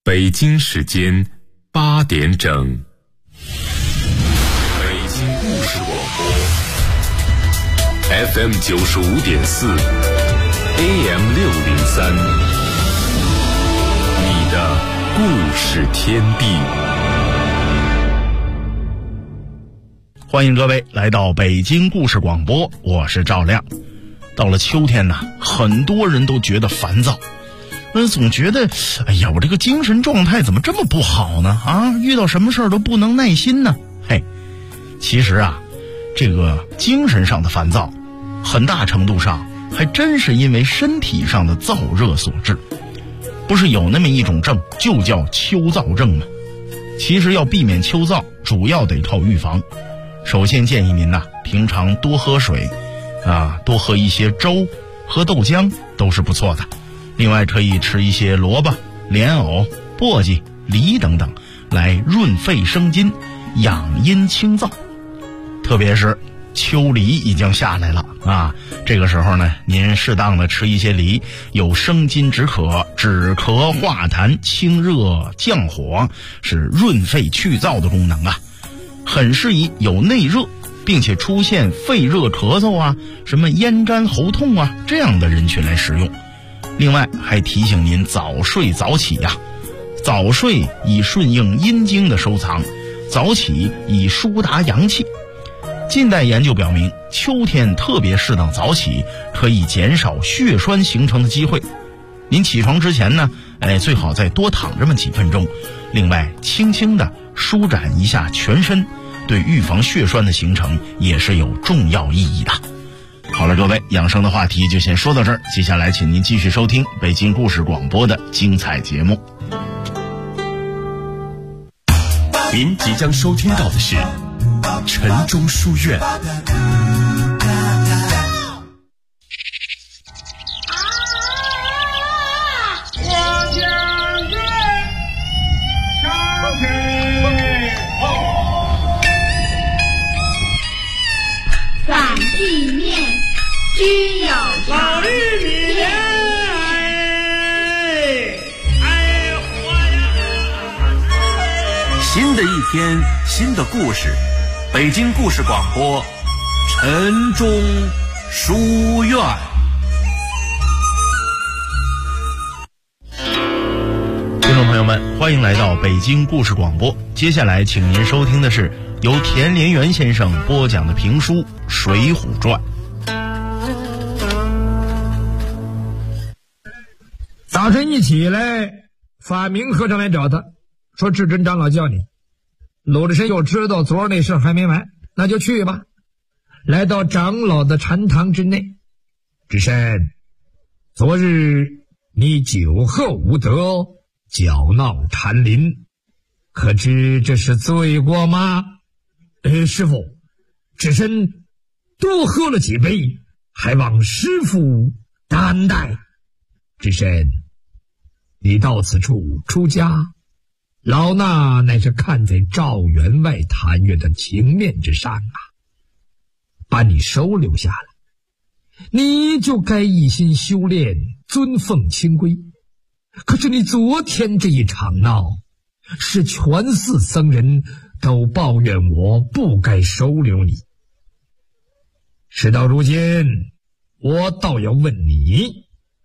北京时间8点整，北京故事广播 FM 95.4 AM 603，你的故事天地。 欢迎各位来到北京故事广播，我是赵亮。到了秋天呢，很多人都觉得烦躁，总觉得哎呀，我这个精神状态怎么这么不好呢？遇到什么事儿都不能耐心呢？其实这个精神上的烦躁很大程度上还真是因为身体上的燥热所致。不是有那么一种症就叫秋燥症吗？其实要避免秋燥，主要得靠预防。首先建议您平常多喝水多喝一些粥，喝豆浆都是不错的。另外可以吃一些萝卜、莲藕、簸箕、梨等等，来润肺生津，养阴清燥。特别是秋梨已经下来了这个时候呢，您适当的吃一些梨，有生津止渴、止咳化痰、清热降火，是润肺去燥的功能很适宜有内热并且出现肺热咳嗽什么咽干喉痛这样的人群来食用。另外还提醒您早睡早起早睡以顺应阴经的收藏，早起以疏达阳气。近代研究表明，秋天特别适当早起，可以减少血栓形成的机会。您起床之前呢，最好再多躺这么几分钟。另外轻轻地舒展一下全身，对预防血栓的形成也是有重要意义的。好了，各位，养生的话题就先说到这儿，接下来请您继续收听北京故事广播的精彩节目。 您即将收听到的是晨钟书院。 反地面需有老玉米新的一天，新的故事，北京故事广播晨钟书院。 听众朋友们，欢迎来到北京故事广播。接下来请您收听的是由田连元先生播讲的评书《水浒传》。 早晨一起来，法明和尚来找他，说智真长老叫你。鲁智深又知道昨儿那事还没完，那就去吧。来到长老的禅堂之内，智深，昨日你酒后无德，搅闹禅林，可知这是罪过吗？师父，智深多喝了几杯，还望师父担待。智深，你到此处出家，老衲乃是看在赵员外谭岳的情面之上把你收留下来，你就该一心修炼，尊奉清规。可是你昨天这一场闹，使全寺僧人都抱怨我不该收留你。事到如今，我倒要问你，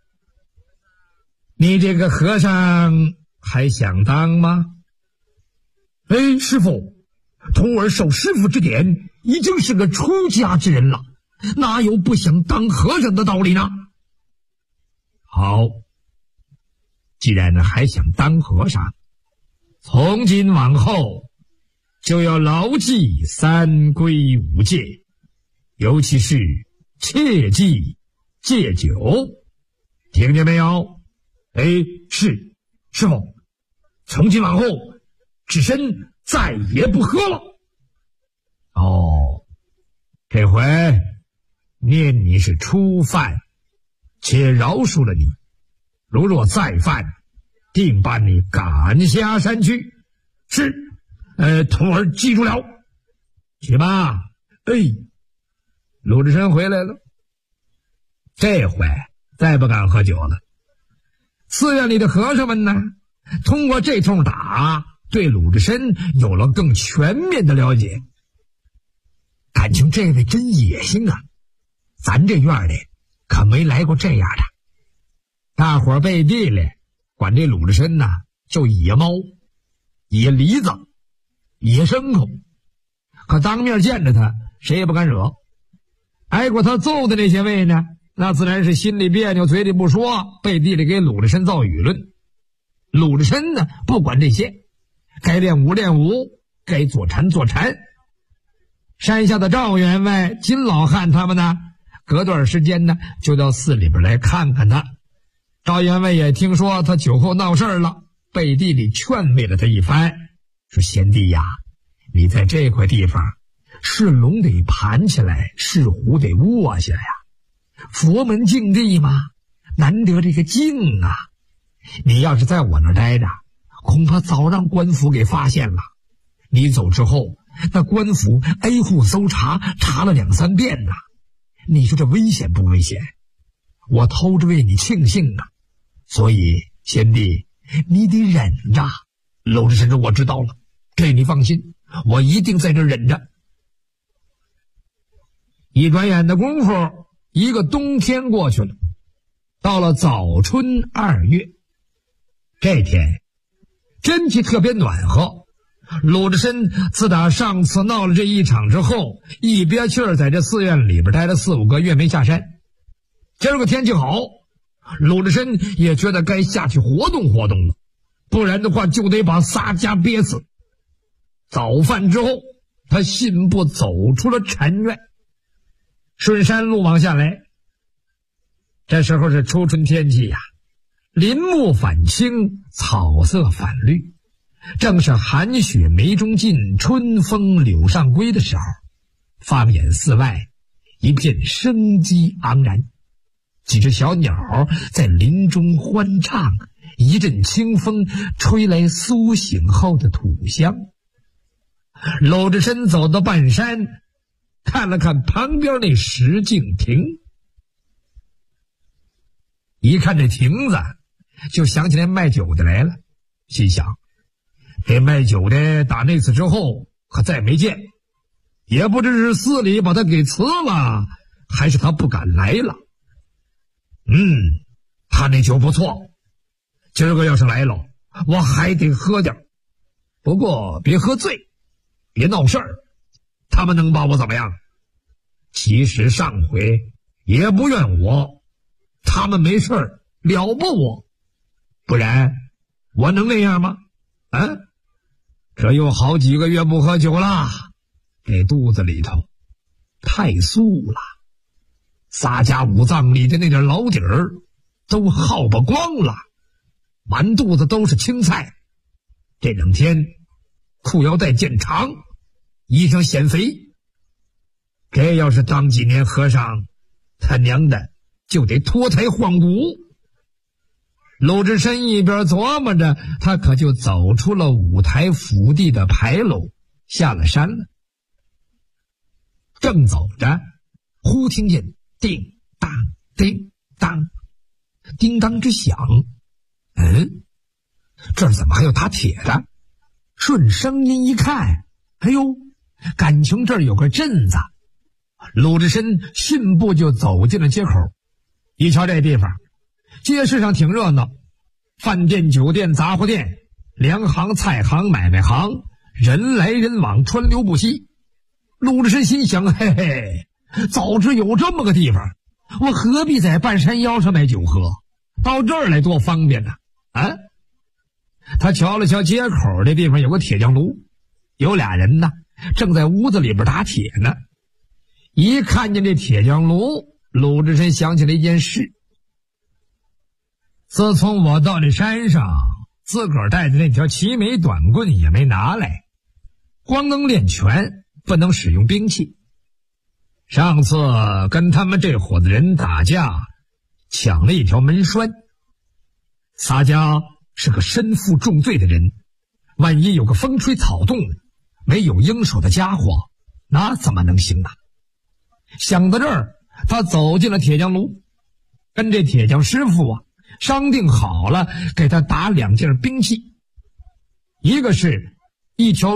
你这个和尚还想当吗？师父，徒儿受师父之点，已经是个出家之人了，哪有不想当和尚的道理呢？好，既然还想当和尚，从今往后就要牢记三规五戒，尤其是切忌戒酒，听见没有？是，师父，从今往后智深再也不喝了。这回念你是初犯，且饶恕了你，如若再犯，定把你赶下山去。是，徒儿记住了。去吧。鲁智深回来了，这回再不敢喝酒了。寺院里的和尚们呢， 通过这通打，对鲁智深有了更全面的了解。感情这位真野性啊，咱这院里可没来过这样的。大伙儿背地里管这鲁智深呐叫野猫、野梨子、野牲口，可当面见着他谁也不敢惹。挨过他揍的那些位呢，那自然是心里别扭，嘴里不说，背地里给鲁智深造舆论。鲁智深呢不管这些，该练武练武，该坐禅坐禅。山下的赵员外、金老汉他们呢，隔段时间呢就到寺里边来看看他。赵员外也听说他酒后闹事了，背地里劝慰了他一番，说贤弟呀，你在这块地方是龙得盘起来，是虎得卧下呀，佛门净地嘛，难得这个静啊，你要是在我那儿待着，恐怕早让官府给发现了。你走之后，那官府 A 户搜查，查了2、3遍呐，你说这危险不危险？我偷着为你庆幸啊，所以贤弟你得忍着。鲁智深说我知道了，这你放心，我一定在这忍着。一转眼的功夫，一个冬天过去了，到了早春2月，这天天气特别暖和。鲁智深自打上次闹了这一场之后，一憋气儿在这寺院里边待了4、5个月没下山。今儿个天气好，鲁智深也觉得该下去活动活动了，不然的话就得把仨家憋死。早饭之后，他信步走出了禅院，顺山路往下来。这时候是初春天气呀，林木反青，草色反绿，正是寒雪梅中尽，春风柳上归的时候。放眼四外，一片生机盎然，几只小鸟在林中欢唱，一阵清风吹来苏醒后的土香。搂着身走到半山，看了看旁边那石径亭，一看这亭子，就想起来卖酒的来了，心想这卖酒的打那次之后可再没见，也不知是寺里把他给辞了，还是他不敢来了。他那酒不错，今儿个要是来了，我还得喝点，不过别喝醉，别闹事儿，他们能把我怎么样？其实上回也不怨我，他们没事儿了不我，不然我能那样吗？这有好几个月不喝酒了，这肚子里头太素了，仨家五脏里的那点老底儿都耗不光了，满肚子都是青菜。这2天裤腰带渐长，衣裳显肥，这要是当几年和尚，他娘的就得脱胎换骨。鲁智深一边琢磨着，他可就走出了五台府地的牌楼，下了山了。正走着，忽听见叮当叮当叮当之响，这儿怎么还有打铁的？顺声音一看，哎呦，感情这儿有个镇子。鲁智深迅步就走进了街口，一瞧这地方，街市上挺热闹，饭店、酒店、杂货店、粮行、菜行、买卖行，人来人往，川流不息。鲁智深心想，嘿嘿，早知有这么个地方，我何必在半山腰上买酒喝，到这儿来多方便呢？他瞧了瞧街口这地方有个铁匠炉，有俩人呢正在屋子里边打铁呢。一看见这铁匠炉，鲁智深想起了一件事。自从我到这山上，自个儿带的那条齐眉短棍也没拿来，光能练拳，不能使用兵器。上次跟他们这伙子人打架，抢了一条门栓。洒家是个身负重罪的人，万一有个风吹草动，没有应手的家伙，那怎么能行啊？想到这儿，他走进了铁匠炉，跟这铁匠师傅商定好了给他打2件兵器，一个是一条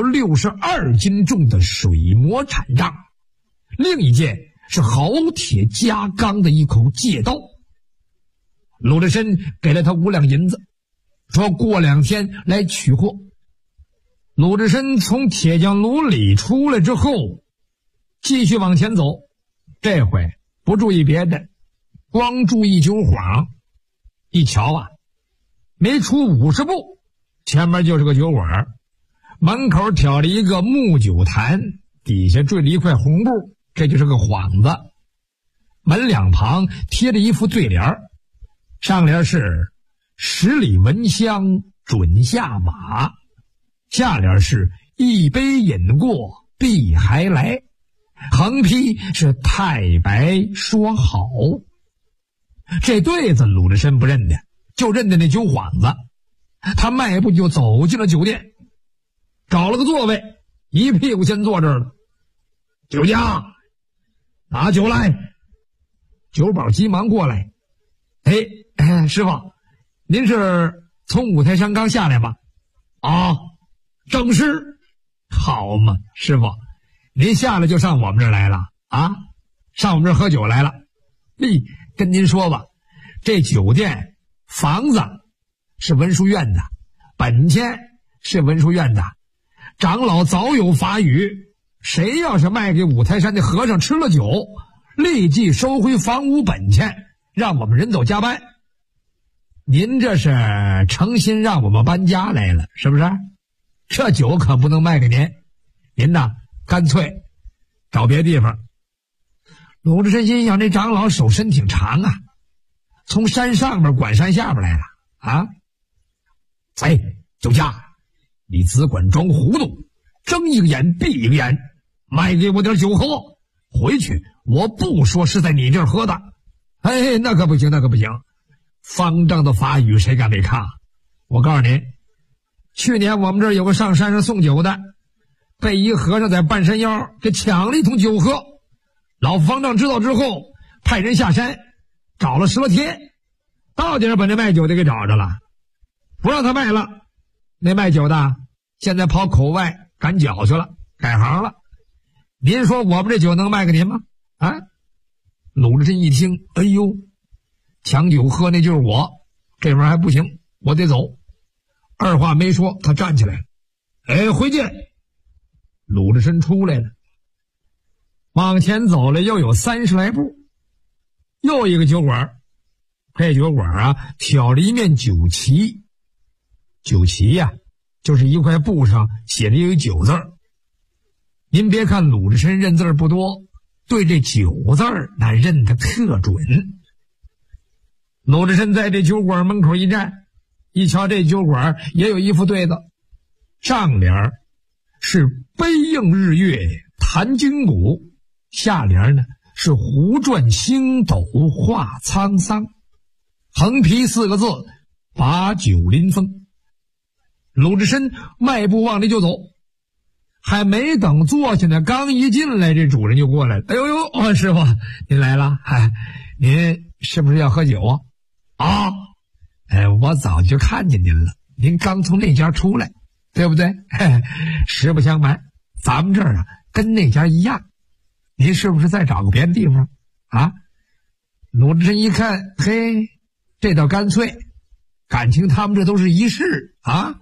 62斤重的水磨铲杖，另一件是好铁加钢的一口戒刀。鲁智深给了他5两银子，说过2天来取货。鲁智深从铁匠炉里出来之后，继续往前走，这回不注意别的，光注意酒坊。一瞧啊，没出50步，前面就是个酒馆，门口挑了一个木酒坛，底下坠了一块红布，这就是个幌子。门两旁贴着一副对联，上联是10里闻香准下马，下联是一杯饮过必还来，横批是太白说好。这对子鲁智深不认得，就认得那酒幌子。他迈步就走进了酒店，找了个座位，一屁股先坐这儿了。酒家，拿酒来。酒保急忙过来。师傅，您是从五台山刚下来吗？啊，正是。好嘛，师傅，您下来就上我们这儿来了啊？上我们这儿喝酒来了。跟您说吧，这酒店房子是文殊院的，本钱是文殊院的，长老早有法语，谁要是卖给五台山的和尚吃了酒，立即收回房屋本钱，让我们人走加班。您这是诚心让我们搬家来了，是不是？这酒可不能卖给您，您呐干脆找别地方。鲁智深心想，这长老手伸挺长啊，从山上边管山下边来了啊！酒家，你只管装糊涂，睁一个眼闭一个眼，卖给我点酒喝，回去我不说是在你这儿喝的。那可不行，那可不行，方丈的法语谁敢违抗？我告诉您，去年我们这儿有个上山上送酒的，被一和尚在半山腰给抢了一桶酒喝。老方丈知道之后，派人下山找了10多天，到底是把那卖酒的给找着了，不让他卖了。那卖酒的现在跑口外赶脚去了，改行了。您说我们这酒能卖给您吗？啊！鲁智深一听，哎呦，抢酒喝那就是我，这玩意儿还不行，我得走。二话没说，他站起来了。回见。鲁智深出来了，往前走了又有30来步，又一个酒馆。这酒馆啊，挑了一面酒旗，酒旗呀，就是一块布上写着一个酒字儿。您别看鲁智深认字不多，对这酒字儿那认得特准。鲁智深在这酒馆门口一站，一瞧这酒馆也有一副对子，上联是悲映日月弹筋骨，下联呢是胡转星斗化沧桑，横批4个字，把酒临风。鲁智深迈步往里就走，还没等坐下呢，刚一进来，这主人就过来了。师傅您来了，您是不是要喝酒啊？我早就看见您了，您刚从那家出来，对不对？实不相瞒，咱们这儿啊跟那家一样，您是不是再找个别的地方啊？鲁智深一看，这倒干脆，感情他们这都是一世啊。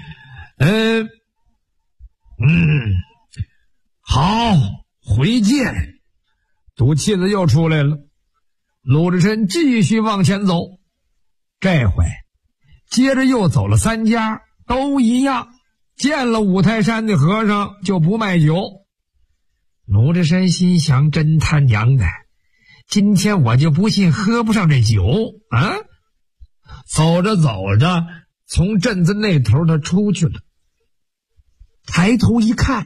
好，回见。赌气子又出来了。鲁智深继续往前走，这回接着又走了3家，都一样，见了五台山的和尚就不卖酒。鲁智深心想，真他娘的，今天我就不信喝不上这酒啊！走着走着，从镇子那头他出去了，抬头一看，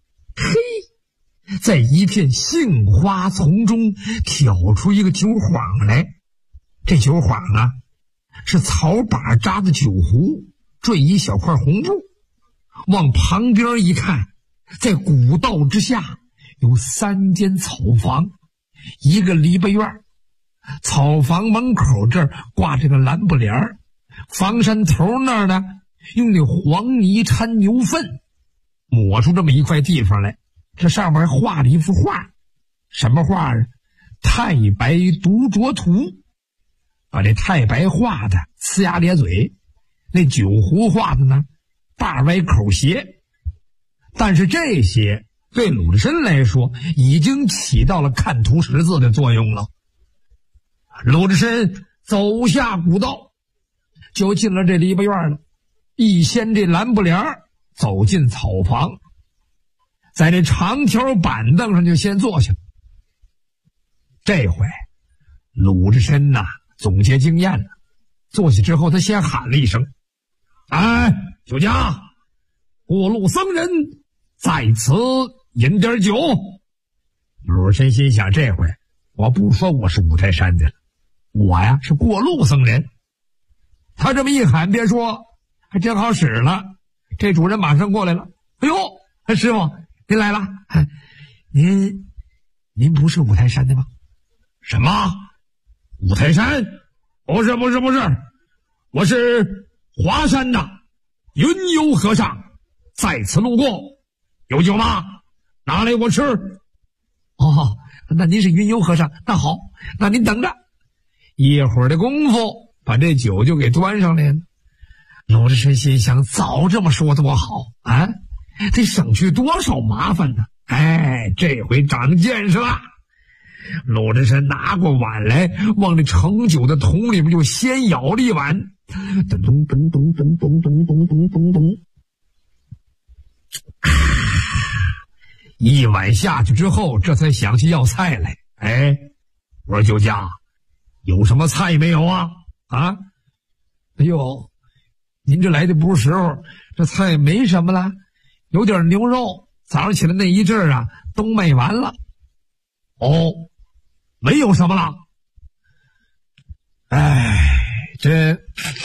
在一片杏花丛中挑出一个酒幌来。这酒幌啊，是草把扎的酒壶，坠一小块红布。往旁边一看，在古道之下有3间草房，一个篱笆院， 草房门口这儿挂这个蓝布帘儿，房山头那儿呢用那黄泥掺牛粪抹出这么一块地方来，这上面还画了一幅画，什么画啊？太白独酌图，把这太白画的呲牙咧嘴，那酒壶画的呢大歪口斜，但是这些对鲁智深来说已经起到了看图识字的作用了。鲁智深走下古道，就进了这篱笆院了，一掀这蓝布帘儿，走进草房，在这长条板凳上就先坐下。这回鲁智深呐总结经验了，坐下之后他先喊了一声：“哎，酒家，过路僧人在此饮点酒。”鲁智深心想，这回我不说我是五台山的了，我呀是过路僧人。他这么一喊，别说还真好使了，这主人马上过来了。哎呦，师傅您来了，您不是五台山的吗？什么？五台山？不是，我是华山的云游和尚，在此路过，有酒吗？拿来我吃。哦，那您是云游和尚，那好，那您等着。一会儿的功夫，把这酒就给端上来了。鲁智深心想，早这么说多好啊，得省去多少麻烦呢？哎，这回长见识了。鲁智深拿过碗来，往这盛酒的桶里面就先舀了一碗，咚咚咚咚咚咚咚咚咚咚咚，一碗下去之后，这才想起要菜来。哎，我说酒家，有什么菜没有啊？啊？哎呦，您这来的不是时候，这菜没什么了，有点牛肉，早上起来那一阵儿啊，都卖完了。哦，没有什么了。哎，这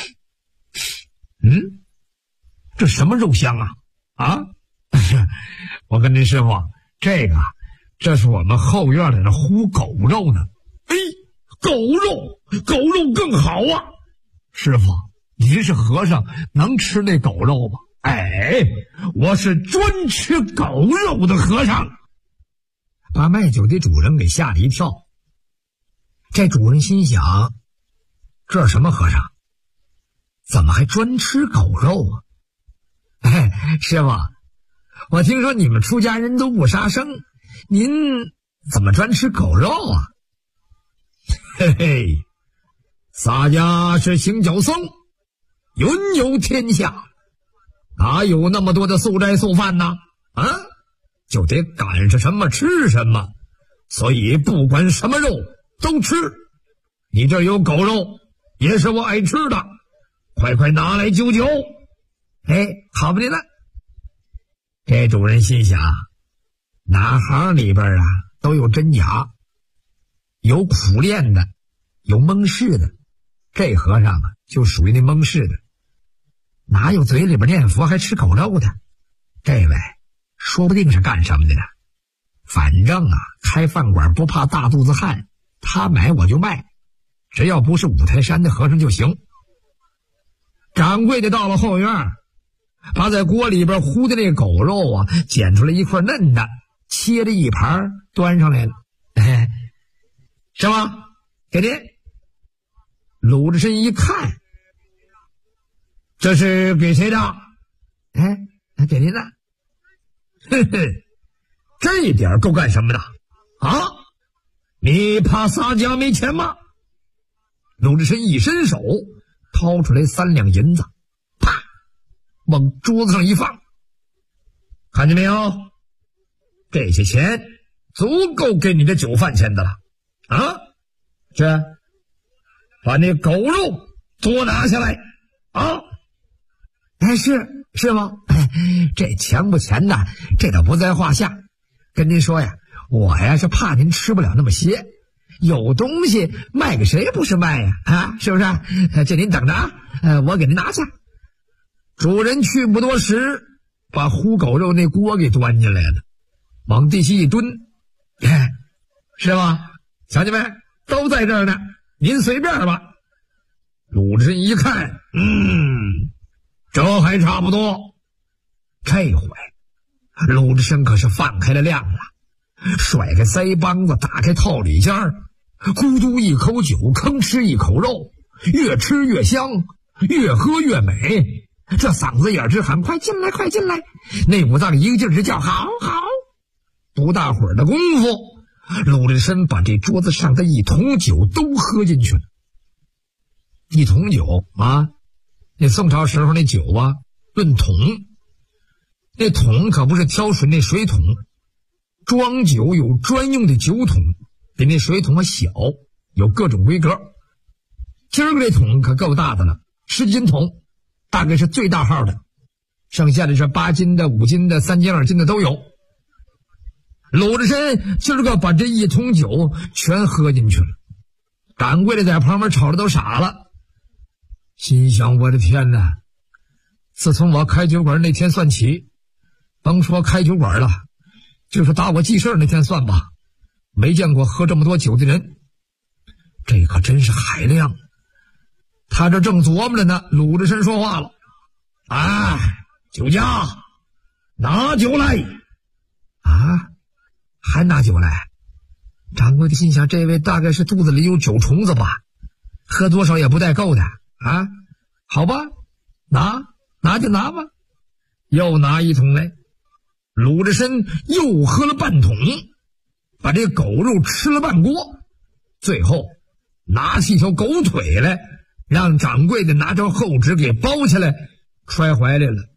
什么肉香啊？啊？我跟您师傅，这是我们后院里的烀狗肉呢。哎，狗肉更好啊！师傅，您是和尚，能吃那狗肉吗？哎，我是专吃狗肉的和尚。把卖酒的主人给吓了一跳。这主人心想，这是什么和尚？怎么还专吃狗肉啊？哎，师傅，我听说你们出家人都不杀生，您怎么专吃狗肉啊？嘿嘿，洒家是行脚僧，云游天下，哪有那么多的素斋素饭呢？啊，就得赶上什么吃什么，所以不管什么肉都吃。你这有狗肉，也是我爱吃的，快拿来酒。哎，好不的了。这主人心想，哪行里边啊都有真假，有苦练的，有蒙氏的。这和尚啊就属于那蒙氏的，哪有嘴里边念佛还吃狗肉的？这位说不定是干什么的呢。反正啊，开饭馆不怕大肚子汉，他买我就卖，只要不是五台山的和尚就行。掌柜的到了后院，把在锅里边烀的那狗肉啊捡出来一块嫩的，切了一盘端上来了。哎，是吗？给您。鲁智深一看，这是给谁的？哎，给您的。嘿嘿，这一点够干什么的啊？你怕洒家没钱吗？鲁智深一伸手，掏出来3两银子，啪，往桌子上一放。看见没有？这些钱足够给你的酒饭钱的了啊！这，把那狗肉多拿下来啊！哎，是吗？哎，这钱不钱的，这倒不在话下。跟您说呀，我呀是怕您吃不了那么些，有东西卖给谁不是卖呀？啊，是不是？这您等着啊，我给您拿下。主人去不多时，把烀狗肉那锅给端进来了，往地下一蹲，是吧？瞧见没？都在这儿呢。 您随便吧。鲁智深一看，这还差不多。这回鲁智深可是放开了量了，甩开腮帮子，打开套里间儿，咕嘟一口酒，吭哧一口肉，越吃越香，越喝越美。这嗓子眼直喊：快进来，快进来！那五脏一个劲儿直叫：好好！不大会儿的功夫，鲁智深把这桌子上的一桶酒都喝进去了。一桶酒啊，那宋朝时候那酒啊，论桶，那桶可不是挑水那水桶，装酒有专用的酒桶，比那水桶还小，有各种规格。今儿个这桶可够大的了，10斤桶，大概是最大号的，剩下的是8斤的、5斤的、3斤、2斤的都有。鲁智深今儿个把这一桶酒全喝进去了，掌柜的在旁边瞅着都傻了，心想：我的天哪！自从我开酒馆那天算起，甭说开酒馆了，就是打我记事那天算吧，没见过喝这么多酒的人，这可真是海量。他这正琢磨着呢，鲁智深说话了：哎，酒家，拿酒来！啊，还拿酒来？掌柜的心想，这位大概是肚子里有酒虫子吧，喝多少也不带够的啊。好吧，拿就拿吧。又拿一桶来，鲁智深又喝了半桶，把这狗肉吃了半锅，最后拿起一条狗腿来，让掌柜的拿着厚纸给包起来，揣怀里了。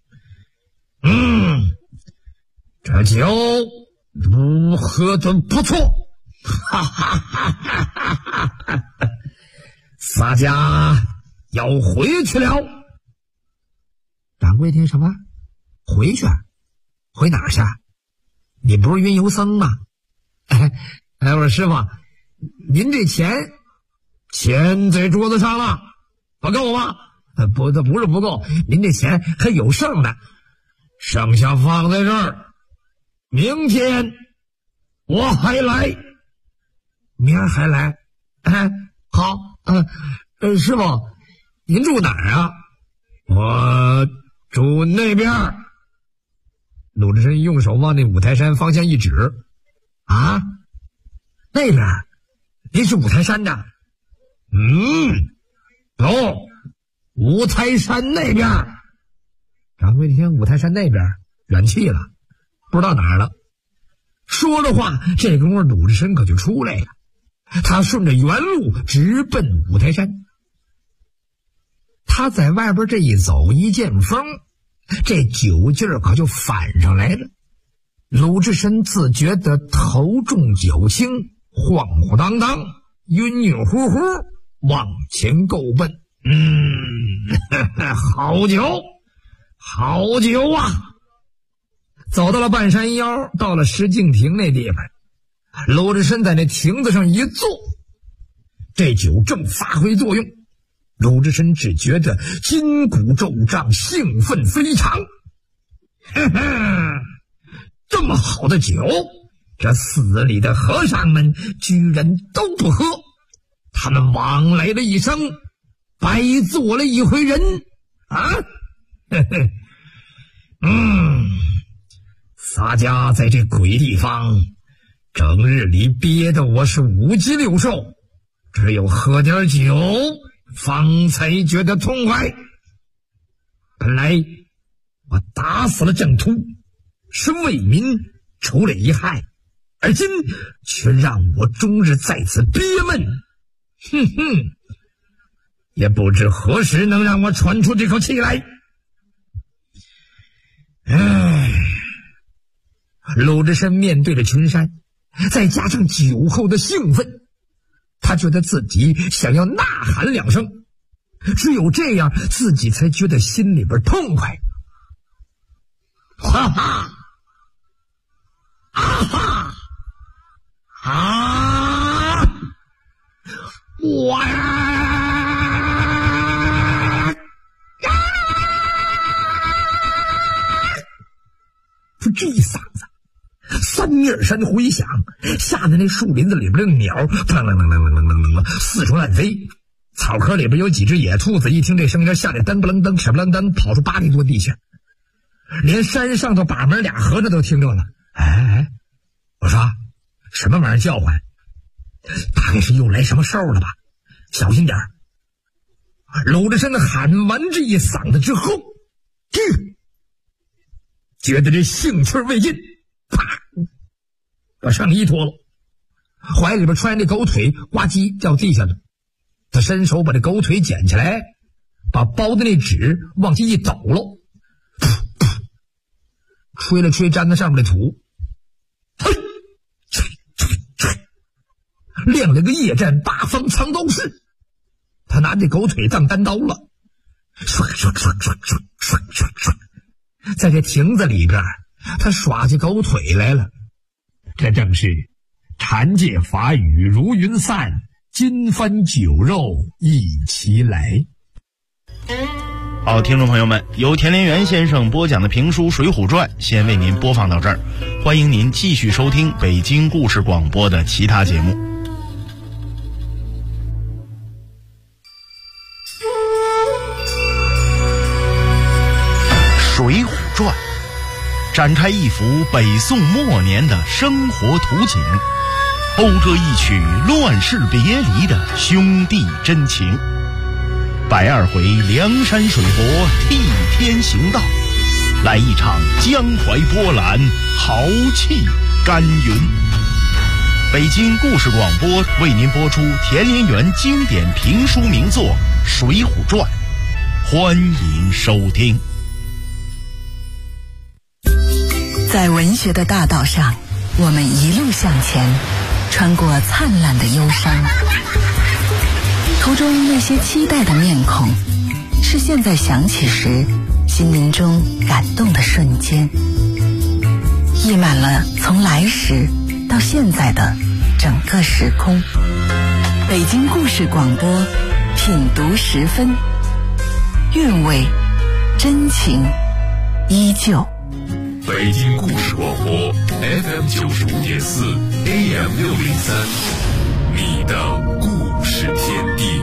这酒喝得不错，哈哈哈哈哈哈！洒家要回去了。掌柜听什么？回去？回哪儿去？你不是云游僧吗？我说师傅，您这钱在桌子上了，不够吗？不是不够，您这钱还有剩呢，剩下放在这儿，明天我还来。明儿还来？好，师傅，您住哪儿啊？我住那边。鲁智深用手往那五台山方向一指，啊，那边？您是五台山的？有，五台山那边。掌柜的听五台山那边远去了，不知道哪儿了。说着话，这功夫鲁智深可就出来了，他顺着原路直奔五台山。他在外边这一走，一见风，这酒劲儿可就反上来了。鲁智深自觉得头重脚轻，晃晃荡荡，晕晕乎乎往前够奔。好酒，好酒啊！走到了半山腰，到了石敬亭那地方，鲁智深在那亭子上一坐，这酒正发挥作用。鲁智深只觉得筋骨骤胀，兴奋非常。这么好的酒，这寺里的和尚们居然都不喝，他们往来了一生，白做了一回人啊！洒家在这鬼地方，整日里憋得我是5鸡6兽，只有喝点酒方才觉得痛快。本来我打死了郑突，是为民除了一害，而今却让我终日在此憋闷。也不知何时能让我喘出这口气来。鲁智深面对着群山，再加上酒后的兴奋，他觉得自己想要呐喊2声，只有这样自己才觉得心里边痛快。哈哈，啊哈，啊，我说这一嗓子3 耳山回响，吓得那树林子里边的鸟砰啷啷啷啷啷啷啷四处乱飞。草坑里边有几只野兔子，一听这声音，吓得噔不楞噔屎不楞噔跑出8里多地去。连山上头把门俩和尚都听着了。哎，我说什么玩意儿叫唤？大概是又来什么兽了吧？小心点儿。搂着身子喊完这一嗓子之后，觉得这兴趣未尽，啪，把上衣脱了，怀里边揣那狗腿呱唧掉地下了。他伸手把这狗腿捡起来，把包的那纸往下一抖喽，吹了吹沾在上面的土，亮了个夜战八方藏刀式。他拿这狗腿当单刀了，在这亭子里边他耍起狗腿来了。这正是禅戒法语如云散，金帆酒肉一齐来。 好，听众朋友们，由田连元先生播讲的评书《水浒传》先为您播放到这儿，欢迎您继续收听北京故事广播的其他节目。《水浒传》展开一幅北宋末年的生活图景，讴歌一曲乱世别离的兄弟真情。120回梁山水泊替天行道，来一场江淮波澜，豪气干云。北京故事广播为您播出田连元经典评书名作《水浒传》，欢迎收听。 在文学的大道上，我们一路向前，穿过灿烂的忧伤，途中那些期待的面孔，是现在想起时心灵中感动的瞬间，溢满了从来时到现在的整个时空。北京故事广播，品读10分，韵味真情依旧。 北京故事广播 FM 95.4 AM 603，你的故事天地。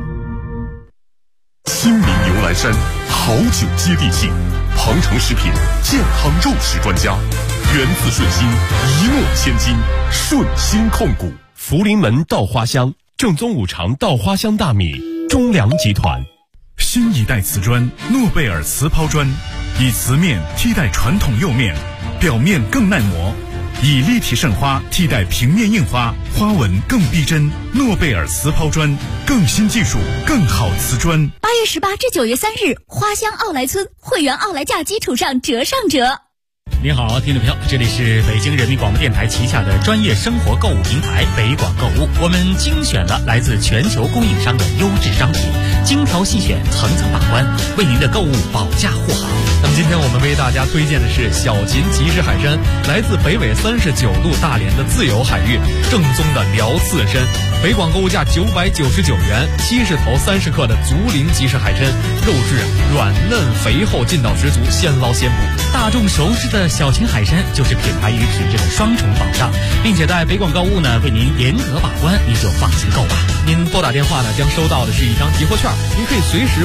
新民牛栏山好酒接地气，鹏程食品健康肉食专家，源自顺心，一诺千金，顺心控股。福临门稻花香，正宗五常稻花香大米，中粮集团。新一代瓷砖诺贝尔瓷抛砖，以瓷面替代传统釉面，表面更耐磨，以立体渗花替代平面印花，花纹更逼真。诺贝尔瓷抛砖，更新技术，更好瓷砖。 8月18至9月3日，花乡奥莱村会员奥莱价基础上折上折。 您好，听众朋友，这里是北京人民广播电台旗下的专业生活购物平台北广购物，我们精选了来自全球供应商的优质商品，精挑细选，层层把关，为您的购物保驾护航。 那么今天我们为大家推荐的是小秦即食海参，来自北纬39度大连的自由海域，正宗的辽刺参，北广购物价999元，70头30克的竹林即食海参，肉质软嫩肥厚，劲道十足，现捞现捕。 大众熟知的小秦海参就是品牌与品质的双重保障，并且在北广购物呢为您严格把关，您就放心购吧。 您拨打电话呢将收到的是一张集货券，您可以随时